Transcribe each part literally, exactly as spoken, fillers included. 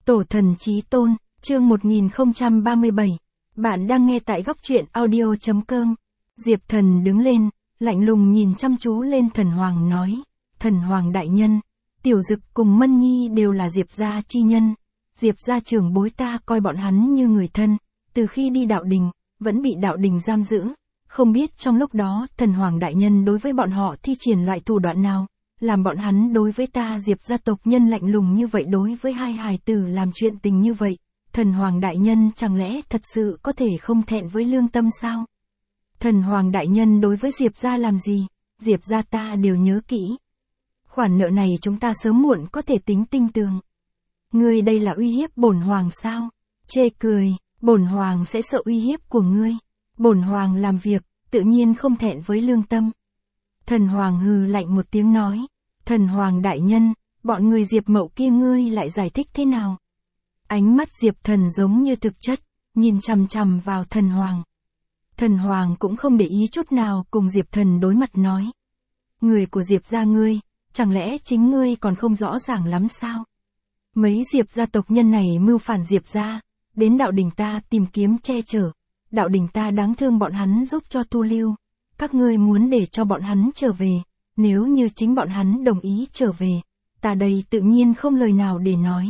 Tổ thần chí tôn, chương một nghìn không trăm ba mươi bảy. Bạn đang nghe tại góc truyện audio chấm com. Diệp Thần đứng lên, lạnh lùng nhìn chăm chú lên Thần Hoàng nói, Thần Hoàng đại nhân, Tiểu Dực cùng Mân Nhi đều là Diệp gia chi nhân. Diệp gia trưởng bối ta coi bọn hắn như người thân, từ khi đi đạo đình, vẫn bị đạo đình giam giữ. Không biết trong lúc đó Thần Hoàng đại nhân đối với bọn họ thi triển loại thủ đoạn nào, làm bọn hắn đối với ta Diệp gia tộc nhân lạnh lùng như vậy, đối với hai hài tử làm chuyện tình như vậy. Thần Hoàng đại nhân chẳng lẽ thật sự có thể không thẹn với lương tâm sao? Thần Hoàng đại nhân đối với Diệp gia làm gì, Diệp gia ta đều nhớ kỹ. Khoản nợ này chúng ta sớm muộn có thể tính tinh tường. Ngươi đây là uy hiếp bổn hoàng sao? Chê cười, bổn hoàng sẽ sợ uy hiếp của ngươi. Bổn hoàng làm việc, tự nhiên không thẹn với lương tâm. Thần Hoàng hừ lạnh một tiếng nói, Thần Hoàng đại nhân, bọn người Diệp Mậu kia ngươi lại giải thích thế nào? Ánh mắt Diệp Thần giống như thực chất, nhìn chằm chằm vào Thần Hoàng. Thần Hoàng cũng không để ý chút nào cùng Diệp Thần đối mặt nói. Người của Diệp gia ngươi, chẳng lẽ chính ngươi còn không rõ ràng lắm sao? Mấy Diệp gia tộc nhân này mưu phản Diệp gia, đến đạo đình ta tìm kiếm che chở. Đạo đình ta đáng thương bọn hắn giúp cho thu lưu. Các ngươi muốn để cho bọn hắn trở về, nếu như chính bọn hắn đồng ý trở về, ta đây tự nhiên không lời nào để nói.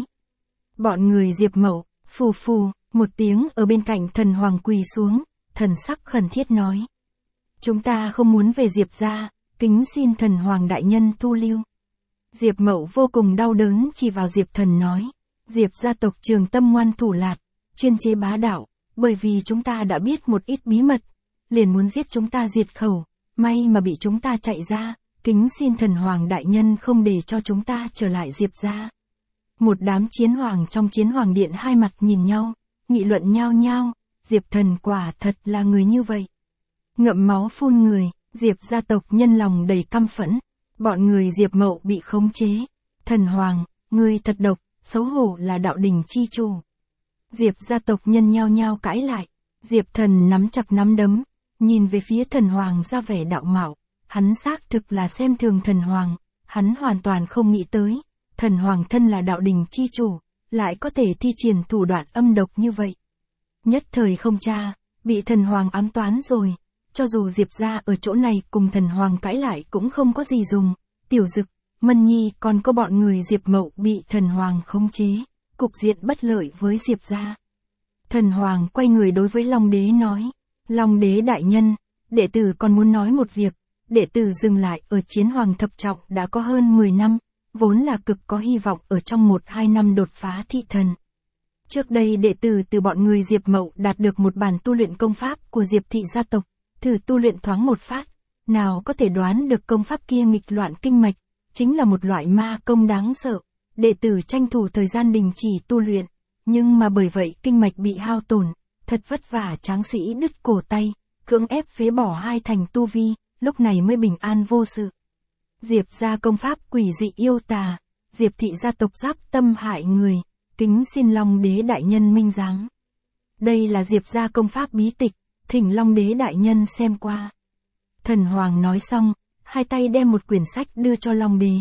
Bọn người Diệp Mậu, phù phù, một tiếng ở bên cạnh Thần Hoàng quỳ xuống, thần sắc khẩn thiết nói. Chúng ta không muốn về Diệp gia, kính xin Thần Hoàng đại nhân thu lưu. Diệp Mậu vô cùng đau đớn chỉ vào Diệp Thần nói, Diệp gia tộc Trường Tâm ngoan thủ lạt, chuyên chế bá đạo, bởi vì chúng ta đã biết một ít bí mật, liền muốn giết chúng ta diệt khẩu, may mà bị chúng ta chạy ra, kính xin Thần Hoàng đại nhân không để cho chúng ta trở lại Diệp gia. Một đám chiến hoàng trong Chiến Hoàng điện hai mặt nhìn nhau, nghị luận nhao nhao, Diệp Thần quả thật là người như vậy. Ngậm máu phun người, Diệp gia tộc nhân lòng đầy căm phẫn, bọn người Diệp Mậu bị khống chế. Thần Hoàng, ngươi thật độc, xấu hổ là đạo đình chi chủ. Diệp gia tộc nhân nhao nhao cãi lại, Diệp Thần nắm chặt nắm đấm, nhìn về phía Thần Hoàng ra vẻ đạo mạo, hắn xác thực là xem thường Thần Hoàng, hắn hoàn toàn không nghĩ tới, Thần Hoàng thân là đạo đình chi chủ, lại có thể thi triển thủ đoạn âm độc như vậy. Nhất thời không tra, bị Thần Hoàng ám toán rồi, cho dù Diệp gia ở chỗ này cùng Thần Hoàng cãi lại cũng không có gì dùng, Tiểu Dực, Mân Nhi còn có bọn người Diệp Mậu bị Thần Hoàng khống chế, cục diện bất lợi với Diệp gia. Thần Hoàng quay người đối với Long Đế nói, Long Đế đại nhân, đệ tử còn muốn nói một việc, đệ tử dừng lại ở Chiến Hoàng thập trọng đã có hơn mười năm, vốn là cực có hy vọng ở trong một hai năm đột phá thị thần. Trước đây đệ tử từ bọn người Diệp Mậu đạt được một bản tu luyện công pháp của Diệp thị gia tộc, thử tu luyện thoáng một phát, nào có thể đoán được công pháp kia nghịch loạn kinh mạch, chính là một loại ma công đáng sợ. Đệ tử tranh thủ thời gian đình chỉ tu luyện, nhưng mà bởi vậy kinh mạch bị hao tổn, thật vất vả tráng sĩ đứt cổ tay, cưỡng ép phế bỏ hai thành tu vi, lúc này mới bình an vô sự. Diệp gia công pháp quỷ dị yêu tà, Diệp thị gia tộc giáp tâm hại người, kính xin Long Đế đại nhân minh giáng. Đây là Diệp gia công pháp bí tịch, thỉnh Long Đế đại nhân xem qua. Thần Hoàng nói xong, hai tay đem một quyển sách đưa cho Long Đế.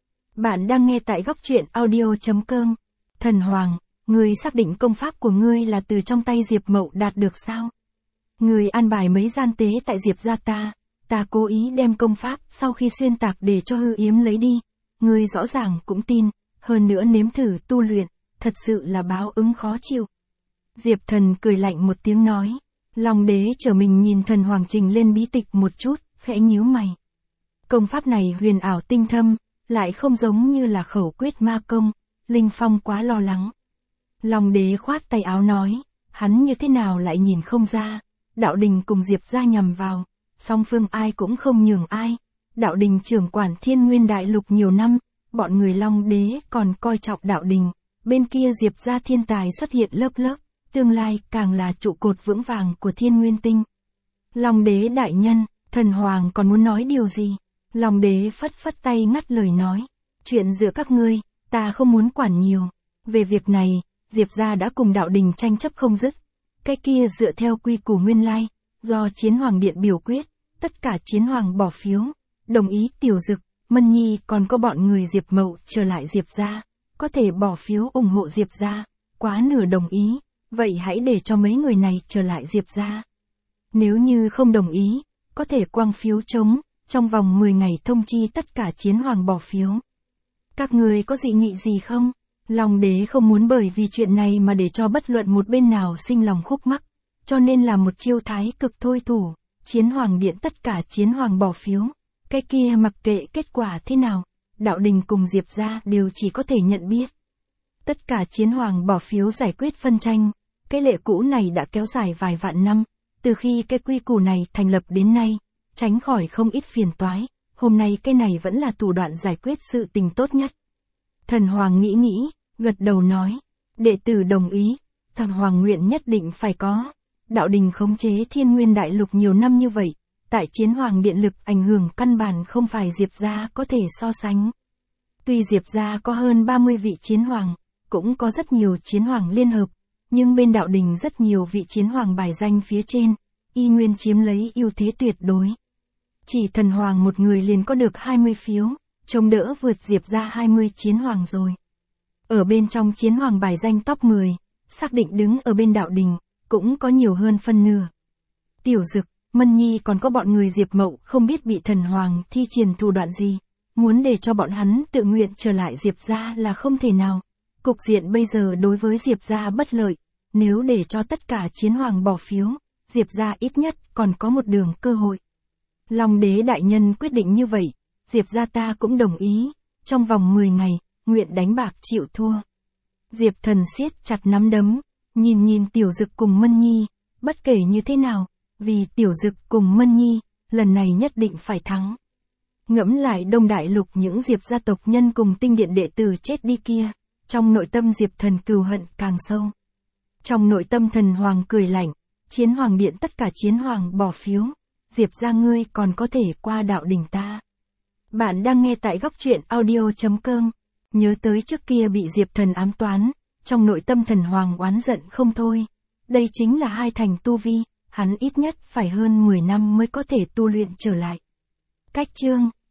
Bạn đang nghe tại góc truyện audio chấm com. Thần Hoàng, ngươi xác định công pháp của ngươi là từ trong tay Diệp Mậu đạt được sao? Ngươi an bài mấy gian tế tại Diệp gia ta, ta cố ý đem công pháp sau khi xuyên tạc để cho hư yếm lấy đi. Ngươi rõ ràng cũng tin, hơn nữa nếm thử tu luyện, thật sự là báo ứng khó chịu. Diệp Thần cười lạnh một tiếng nói, Long Đế trở mình nhìn Thần Hoàng trình lên bí tịch một chút, khẽ nhíu mày. Công pháp này huyền ảo tinh thâm, lại không giống như là khẩu quyết ma công, Linh Phong quá lo lắng. Long Đế khoát tay áo nói, hắn như thế nào lại nhìn không ra, đạo đình cùng Diệp gia nhằm vào, song phương ai cũng không nhường ai, đạo đình trưởng quản Thiên Nguyên Đại Lục nhiều năm, bọn người Long Đế còn coi trọng đạo đình, bên kia Diệp gia thiên tài xuất hiện lớp lớp, tương lai càng là trụ cột vững vàng của Thiên Nguyên Tinh. Long Đế đại nhân, Thần Hoàng còn muốn nói điều gì? Long Đế phất phất tay ngắt lời nói, chuyện giữa các ngươi, ta không muốn quản nhiều. Về việc này, Diệp gia đã cùng đạo đình tranh chấp không dứt. Cái kia dựa theo quy củ nguyên lai, do Chiến Hoàng điện biểu quyết, tất cả chiến hoàng bỏ phiếu, đồng ý Tiểu Dực, Mân Nhi còn có bọn người Diệp Mậu trở lại Diệp gia, có thể bỏ phiếu ủng hộ Diệp gia, quá nửa đồng ý, vậy hãy để cho mấy người này trở lại Diệp gia. Nếu như không đồng ý, có thể quăng phiếu trống, trong vòng mười ngày thông chi tất cả chiến hoàng bỏ phiếu. Các người có dị nghị gì không? Long đế không muốn bởi vì chuyện này mà để cho bất luận một bên nào sinh lòng khúc mắc, cho nên là một chiêu thái cực thôi thủ, chiến hoàng điện tất cả chiến hoàng bỏ phiếu, cái kia mặc kệ kết quả thế nào, đạo đình cùng Diệp gia đều chỉ có thể nhận biết. Tất cả chiến hoàng bỏ phiếu giải quyết phân tranh, cái lệ cũ này đã kéo dài vài vạn năm, từ khi cái quy củ này thành lập đến nay, tránh khỏi không ít phiền toái, hôm nay cái này vẫn là thủ đoạn giải quyết sự tình tốt nhất. Thần hoàng nghĩ nghĩ, gật đầu nói, đệ tử đồng ý, thần hoàng nguyện nhất định phải có. Đạo đình khống chế thiên nguyên đại lục nhiều năm như vậy, tại chiến hoàng điện lực ảnh hưởng căn bản không phải Diệp gia có thể so sánh. Tuy Diệp gia có hơn ba mươi vị chiến hoàng, cũng có rất nhiều chiến hoàng liên hợp, nhưng bên đạo đình rất nhiều vị chiến hoàng bài danh phía trên, y nguyên chiếm lấy ưu thế tuyệt đối. Chỉ thần hoàng một người liền có được hai mươi phiếu, chống đỡ vượt Diệp gia hai mươi chiến hoàng rồi. Ở bên trong chiến hoàng bài danh top mười, xác định đứng ở bên đạo đình, cũng có nhiều hơn phân nửa. Tiểu Dực, Mân Nhi còn có bọn người Diệp Mậu không biết bị thần hoàng thi triển thủ đoạn gì, muốn để cho bọn hắn tự nguyện trở lại Diệp gia là không thể nào. Cục diện bây giờ đối với Diệp gia bất lợi, nếu để cho tất cả chiến hoàng bỏ phiếu, Diệp gia ít nhất còn có một đường cơ hội. Long đế đại nhân quyết định như vậy, Diệp gia ta cũng đồng ý, trong vòng mười ngày, nguyện đánh bạc chịu thua. Diệp Thần siết chặt nắm đấm, nhìn nhìn Tiểu Dực cùng Mân Nhi, bất kể như thế nào, vì Tiểu Dực cùng Mân Nhi, lần này nhất định phải thắng. Ngẫm lại Đông Đại Lục những Diệp gia tộc nhân cùng tinh điện đệ tử chết đi kia, trong nội tâm Diệp Thần cừu hận càng sâu. Trong nội tâm thần hoàng cười lạnh, chiến hoàng điện tất cả chiến hoàng bỏ phiếu, Diệp gia ngươi còn có thể qua đạo đình ta. Bạn đang nghe tại góc truyện audio chấm com, nhớ tới trước kia bị Diệp Thần ám toán, trong nội tâm thần hoàng oán giận không thôi. Đây chính là hai thành tu vi, hắn ít nhất phải hơn mười năm mới có thể tu luyện trở lại. Cách chương